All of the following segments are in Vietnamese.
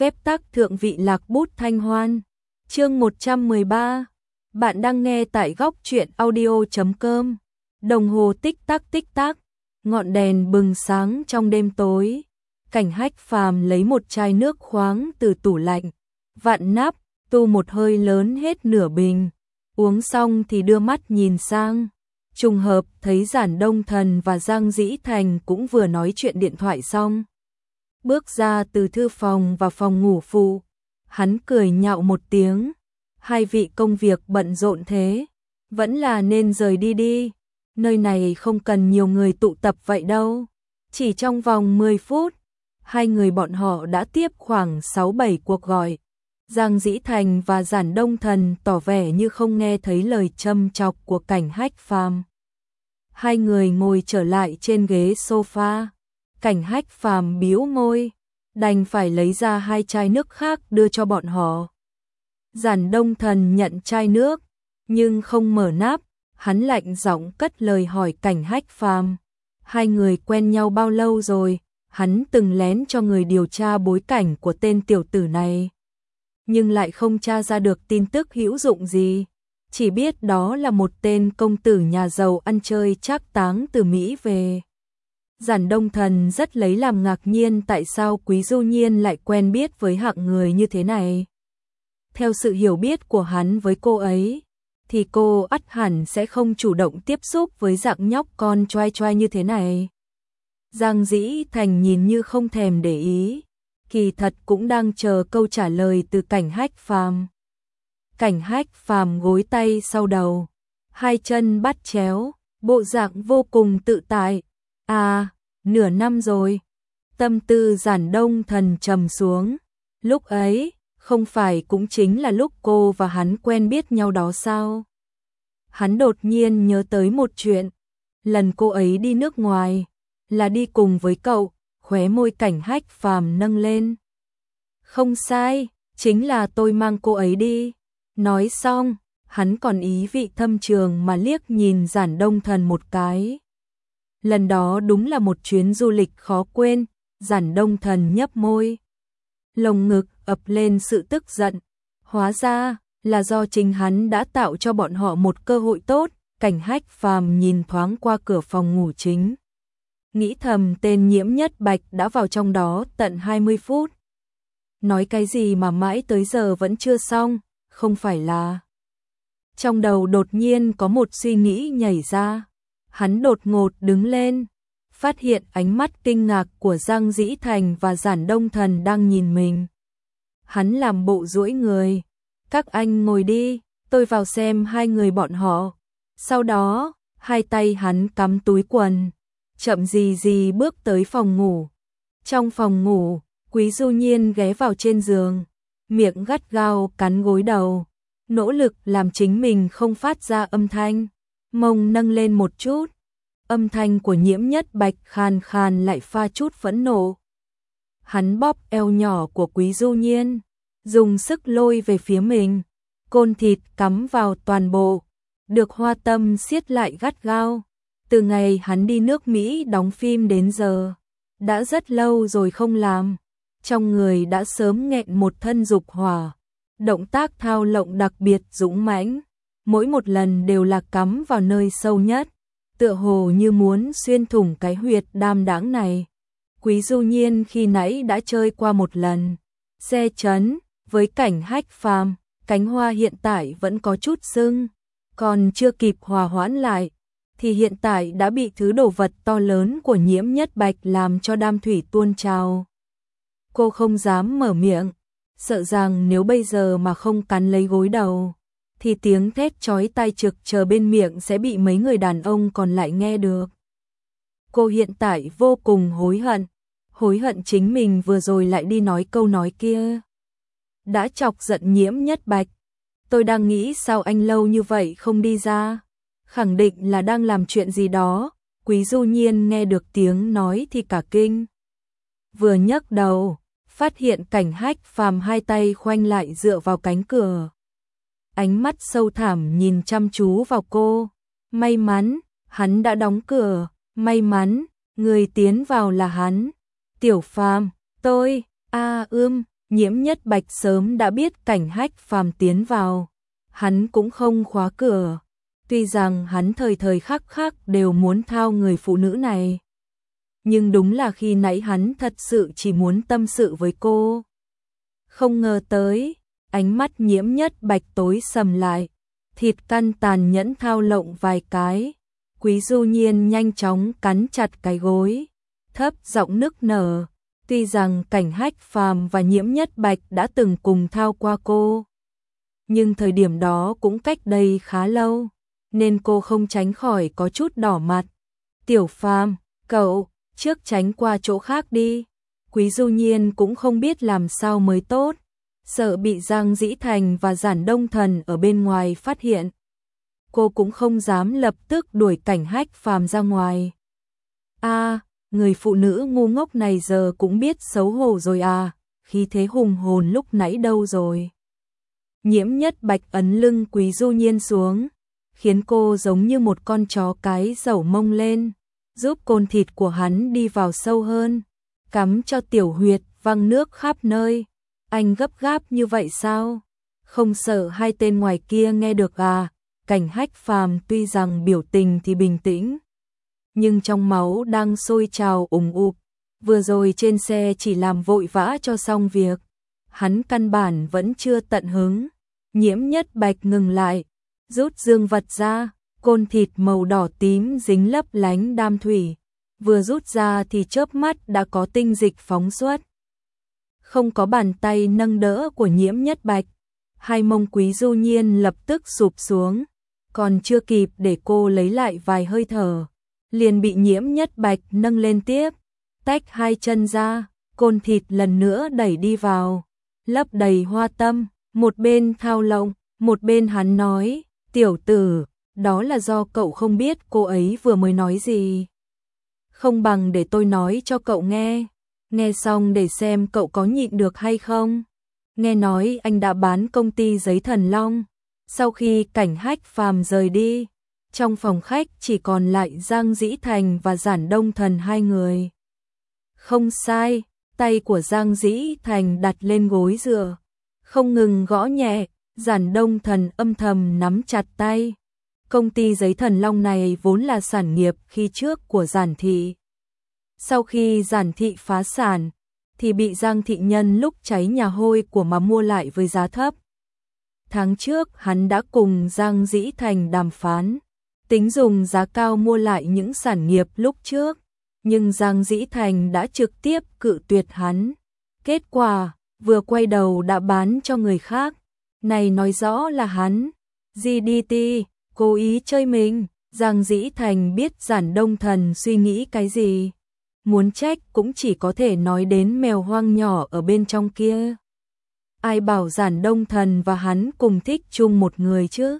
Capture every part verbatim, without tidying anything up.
phép tắc thượng vị lạc bút thanh hoan. Chương một trăm mười ba. Bạn đang nghe tại góc truyện audio chấm com. Đồng hồ tích tắc tích tắc, ngọn đèn bừng sáng trong đêm tối. Cảnh Hách Phàm lấy một chai nước khoáng từ tủ lạnh, vặn nắp, tu một hơi lớn hết nửa bình. Uống xong thì đưa mắt nhìn sang. Trùng hợp thấy Giản Đông Thần và Giang Dĩ Thành cũng vừa nói chuyện điện thoại xong. Bước ra từ thư phòng và phòng ngủ phụ, hắn cười nhạo một tiếng. Hai vị công việc bận rộn thế, vẫn là nên rời đi đi. Nơi này không cần nhiều người tụ tập vậy đâu. Chỉ trong vòng mười phút, hai người bọn họ đã tiếp khoảng sáu bảy cuộc gọi. Giang Dĩ Thành và Giản Đông Thần tỏ vẻ như không nghe thấy lời châm chọc của Cảnh Hách Phàm. Hai người ngồi trở lại trên ghế sofa. Cảnh Hách Phàm bĩu môi, đành phải lấy ra hai chai nước khác đưa cho bọn họ. Giản Đông Thần nhận chai nước, nhưng không mở nắp. Hắn lạnh giọng cất lời hỏi Cảnh Hách Phàm, hai người quen nhau bao lâu rồi? Hắn từng lén cho người điều tra bối cảnh của tên tiểu tử này, nhưng lại không tra ra được tin tức hữu dụng gì. Chỉ biết đó là một tên công tử nhà giàu ăn chơi trác táng từ Mỹ về. Giản Đông Thần rất lấy làm ngạc nhiên tại sao Quý Du Nhiên lại quen biết với hạng người như thế này. Theo sự hiểu biết của hắn với cô ấy, thì cô ắt hẳn sẽ không chủ động tiếp xúc với dạng nhóc con choai choai như thế này. Giang Dĩ Thành nhìn như không thèm để ý, kỳ thật cũng đang chờ câu trả lời từ Cảnh Hách Phàm. Cảnh Hách Phàm gối tay sau đầu, hai chân bắt chéo, bộ dạng vô cùng tự tại. À, nửa năm rồi. Tâm tư Giản Đông Thần trầm xuống. Lúc ấy, không phải cũng chính là lúc cô và hắn quen biết nhau đó sao? Hắn đột nhiên nhớ tới một chuyện. Lần cô ấy đi nước ngoài, là đi cùng với cậu. Khóe môi Cảnh Hách Phàm nâng lên. Không sai, chính là tôi mang cô ấy đi. Nói xong, hắn còn ý vị thâm trường mà liếc nhìn Giản Đông Thần một cái. Lần đó đúng là một chuyến du lịch khó quên. Giản Đông Thần nhấp môi, lồng ngực ập lên sự tức giận. Hóa ra là do chính hắn đã tạo cho bọn họ một cơ hội tốt. Cảnh Hách Phàm nhìn thoáng qua cửa phòng ngủ chính, nghĩ thầm tên Nhiễm Nhất Bạch đã vào trong đó tận hai mươi phút. Nói cái gì mà mãi tới giờ vẫn chưa xong, không phải là... Trong đầu đột nhiên có một suy nghĩ nhảy ra. Hắn đột ngột đứng lên, phát hiện ánh mắt kinh ngạc của Giang Dĩ Thành và Giản Đông Thần đang nhìn mình. Hắn làm bộ duỗi người. Các anh ngồi đi, tôi vào xem hai người bọn họ. Sau đó, hai tay hắn cắm túi quần, chậm gì gì bước tới phòng ngủ. Trong phòng ngủ, Quý Du Nhiên ghé vào trên giường, miệng gắt gao cắn gối đầu, nỗ lực làm chính mình không phát ra âm thanh. Mông nâng lên một chút, âm thanh của Nhiễm Nhất Bạch khàn khàn lại pha chút phẫn nộ. Hắn bóp eo nhỏ của Quý Du Nhiên, dùng sức lôi về phía mình, côn thịt cắm vào toàn bộ, được Hoa Tâm siết lại gắt gao. Từ ngày hắn đi nước Mỹ đóng phim đến giờ, đã rất lâu rồi không làm, trong người đã sớm nghẹn một thân dục hỏa, động tác thao lộng đặc biệt dũng mãnh. Mỗi một lần đều là cắm vào nơi sâu nhất, tựa hồ như muốn xuyên thủng cái huyệt đam đáng này. Quý Du Nhiên khi nãy đã chơi qua một lần, xe chấn, với Cảnh Hách Phàm, cánh hoa hiện tại vẫn có chút sưng, còn chưa kịp hòa hoãn lại, thì hiện tại đã bị thứ đồ vật to lớn của Nhiễm Nhất Bạch làm cho đam thủy tuôn trào. Cô không dám mở miệng, sợ rằng nếu bây giờ mà không cắn lấy gối đầu, thì tiếng thét chói tai trực chờ bên miệng sẽ bị mấy người đàn ông còn lại nghe được. Cô hiện tại vô cùng hối hận, hối hận chính mình vừa rồi lại đi nói câu nói kia. Đã chọc giận Nhiễm Nhất Bạch. Tôi đang nghĩ sao anh lâu như vậy không đi ra, khẳng định là đang làm chuyện gì đó. Quý Du Nhiên nghe được tiếng nói thì cả kinh. Vừa nhấc đầu, phát hiện Cảnh Hách Phàm hai tay khoanh lại dựa vào cánh cửa, ánh mắt sâu thẳm nhìn chăm chú vào cô. May mắn, hắn đã đóng cửa, may mắn, người tiến vào là hắn. Tiểu Phàm, tôi, a ưm, Nhiễm Nhất Bạch sớm đã biết Cảnh Hách Phàm tiến vào, hắn cũng không khóa cửa. Tuy rằng hắn thời thời khắc khắc đều muốn thao người phụ nữ này, nhưng đúng là khi nãy hắn thật sự chỉ muốn tâm sự với cô. Không ngờ tới, ánh mắt Nhiễm Nhất Bạch tối sầm lại, thịt căn tàn nhẫn thao lộng vài cái. Quý Du Nhiên nhanh chóng cắn chặt cái gối, thấp giọng nức nở. Tuy rằng Cảnh Hách Phàm và Nhiễm Nhất Bạch đã từng cùng thao qua cô, nhưng thời điểm đó cũng cách đây khá lâu, nên cô không tránh khỏi có chút đỏ mặt. Tiểu Phàm, cậu, trước tránh qua chỗ khác đi. Quý Du Nhiên cũng không biết làm sao mới tốt, sợ bị Giang Dĩ Thành và Giản Đông Thần ở bên ngoài phát hiện. Cô cũng không dám lập tức đuổi Cảnh Hách Phàm ra ngoài. A, người phụ nữ ngu ngốc này giờ cũng biết xấu hổ rồi à, khí thế hùng hồn lúc nãy đâu rồi. Nhiễm Nhất Bạch ấn lưng Quý Du Nhiên xuống, khiến cô giống như một con chó cái dẩu mông lên, giúp côn thịt của hắn đi vào sâu hơn, cắm cho tiểu huyệt văng nước khắp nơi. Anh gấp gáp như vậy sao? Không sợ hai tên ngoài kia nghe được à? Cảnh Hách Phàm tuy rằng biểu tình thì bình tĩnh, nhưng trong máu đang sôi trào ùng ục. Vừa rồi trên xe chỉ làm vội vã cho xong việc, hắn căn bản vẫn chưa tận hứng. Nhiễm Nhất Bạch ngừng lại, rút dương vật ra, côn thịt màu đỏ tím dính lấp lánh đam thủy, vừa rút ra thì chớp mắt đã có tinh dịch phóng xuất. Không có bàn tay nâng đỡ của Nhiễm Nhất Bạch, hai mông Quý Du Nhiên lập tức sụp xuống, còn chưa kịp để cô lấy lại vài hơi thở, liền bị Nhiễm Nhất Bạch nâng lên tiếp, tách hai chân ra, côn thịt lần nữa đẩy đi vào, lấp đầy hoa tâm. Một bên thao lộng, một bên hắn nói, tiểu tử, đó là do cậu không biết cô ấy vừa mới nói gì. Không bằng để tôi nói cho cậu nghe, nghe xong để xem cậu có nhịn được hay không. Nghe nói anh đã bán công ty giấy Thần Long. Sau khi Cảnh Hách Phàm rời đi, trong phòng khách chỉ còn lại Giang Dĩ Thành và Giản Đông Thần hai người. Không sai, tay của Giang Dĩ Thành đặt lên gối dựa, không ngừng gõ nhẹ. Giản Đông Thần âm thầm nắm chặt tay. Công ty giấy Thần Long này vốn là sản nghiệp khi trước của Giản thị. Sau khi Giản thị phá sản, thì bị Giang thị nhân lúc cháy nhà hôi của mà mua lại với giá thấp. Tháng trước hắn đã cùng Giang Dĩ Thành đàm phán, tính dùng giá cao mua lại những sản nghiệp lúc trước, nhưng Giang Dĩ Thành đã trực tiếp cự tuyệt hắn. Kết quả, vừa quay đầu đã bán cho người khác. Này nói rõ là hắn, giê đê tê, cố ý chơi mình. Giang Dĩ Thành biết Giản Đông Thần suy nghĩ cái gì. Muốn trách cũng chỉ có thể nói đến mèo hoang nhỏ ở bên trong kia. Ai bảo Giản Đông Thần và hắn cùng thích chung một người chứ?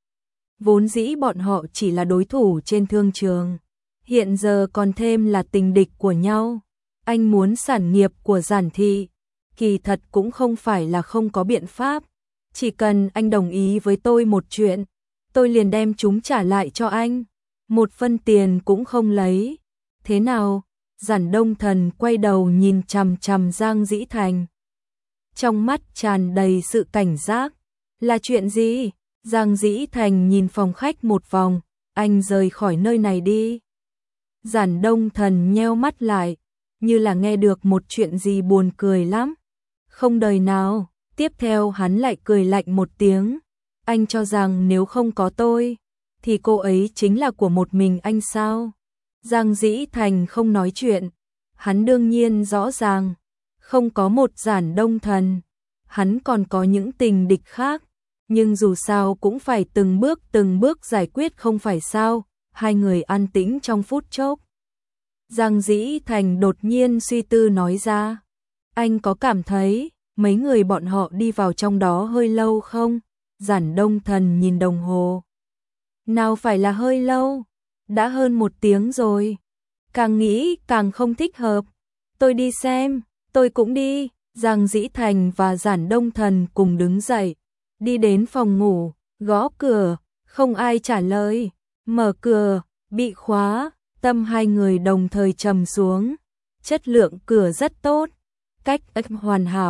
Vốn dĩ bọn họ chỉ là đối thủ trên thương trường, hiện giờ còn thêm là tình địch của nhau. Anh muốn sản nghiệp của Giản thị, kỳ thật cũng không phải là không có biện pháp. Chỉ cần anh đồng ý với tôi một chuyện, tôi liền đem chúng trả lại cho anh. Một phân tiền cũng không lấy. Thế nào? Giản Đông Thần quay đầu nhìn chằm chằm Giang Dĩ Thành, trong mắt tràn đầy sự cảnh giác. Là chuyện gì? Giang Dĩ Thành nhìn phòng khách một vòng, anh rời khỏi nơi này đi. Giản Đông Thần nheo mắt lại, như là nghe được một chuyện gì buồn cười lắm. Không đời nào. Tiếp theo hắn lại cười lạnh một tiếng. Anh cho rằng nếu không có tôi, thì cô ấy chính là của một mình anh sao? Giang Dĩ Thành không nói chuyện. Hắn đương nhiên rõ ràng, không có một Giản Đông Thần, hắn còn có những tình địch khác. Nhưng dù sao cũng phải từng bước từng bước giải quyết không phải sao? Hai người an tĩnh trong phút chốc. Giang Dĩ Thành đột nhiên suy tư nói ra. Anh có cảm thấy mấy người bọn họ đi vào trong đó hơi lâu không? Giản Đông Thần nhìn đồng hồ. Nào phải là hơi lâu, đã hơn một tiếng rồi. Càng nghĩ càng không thích hợp. Tôi đi xem, tôi cũng đi. Giang Dĩ Thành và Giản Đông Thần cùng đứng dậy, đi đến phòng ngủ, gõ cửa, không ai trả lời. Mở cửa, bị khóa, tâm hai người đồng thời trầm xuống. Chất lượng cửa rất tốt, cách ếch hoàn hảo.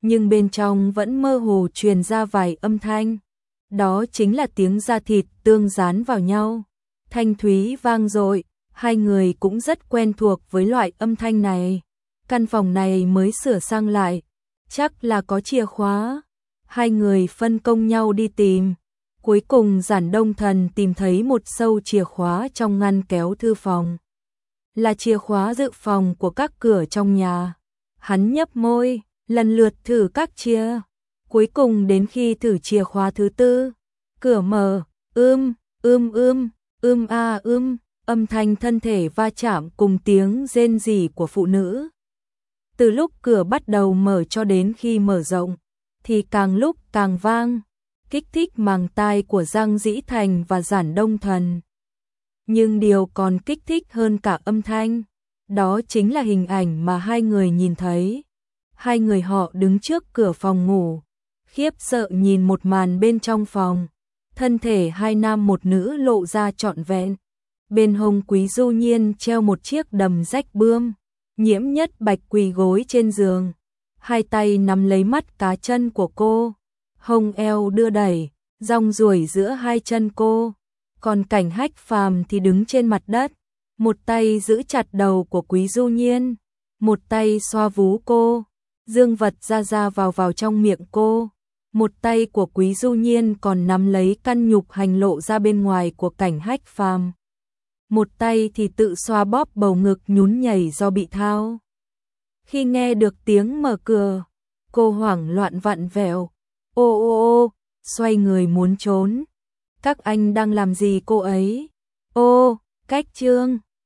nhưng bên trong vẫn mơ hồ truyền ra vài âm thanh. Đó chính là tiếng da thịt tương dán vào nhau. Thanh thúy vang dội, hai người cũng rất quen thuộc với loại âm thanh này. Căn phòng này mới sửa sang lại, chắc là có chìa khóa. Hai người phân công nhau đi tìm. Cuối cùng Giản Đông Thần tìm thấy một sâu chìa khóa trong ngăn kéo thư phòng. Là chìa khóa dự phòng của các cửa trong nhà. Hắn nhấp môi, lần lượt thử các chìa. Cuối cùng đến khi thử chìa khóa thứ tư, cửa mở, ưm, ưm ưm, ưm a ưm, âm thanh thân thể va chạm cùng tiếng rên rỉ của phụ nữ. Từ lúc cửa bắt đầu mở cho đến khi mở rộng, thì càng lúc càng vang, kích thích màng tai của Giang Dĩ Thành và Giản Đông Thần. Nhưng điều còn kích thích hơn cả âm thanh, đó chính là hình ảnh mà hai người nhìn thấy. Hai người họ đứng trước cửa phòng ngủ, khiếp sợ nhìn một màn bên trong phòng. Thân thể hai nam một nữ lộ ra trọn vẹn. Bên hông Quý Du Nhiên treo một chiếc đầm rách bươm. Nhiễm Nhất Bạch quỳ gối trên giường, hai tay nắm lấy mắt cá chân của cô, hông eo đưa đẩy, rong ruổi giữa hai chân cô. Còn Cảnh Hách Phàm thì đứng trên mặt đất, một tay giữ chặt đầu của Quý Du Nhiên, một tay xoa vú cô, dương vật ra ra vào vào trong miệng cô. Một tay của Quý Du Nhiên còn nắm lấy căn nhục hành lộ ra bên ngoài của Cảnh Hách Phàm. Một tay thì tự xoa bóp bầu ngực nhún nhảy do bị thao. Khi nghe được tiếng mở cửa, cô hoảng loạn vặn vẹo, ô ô ô, xoay người muốn trốn. Các anh đang làm gì cô ấy? Ô, cách trương.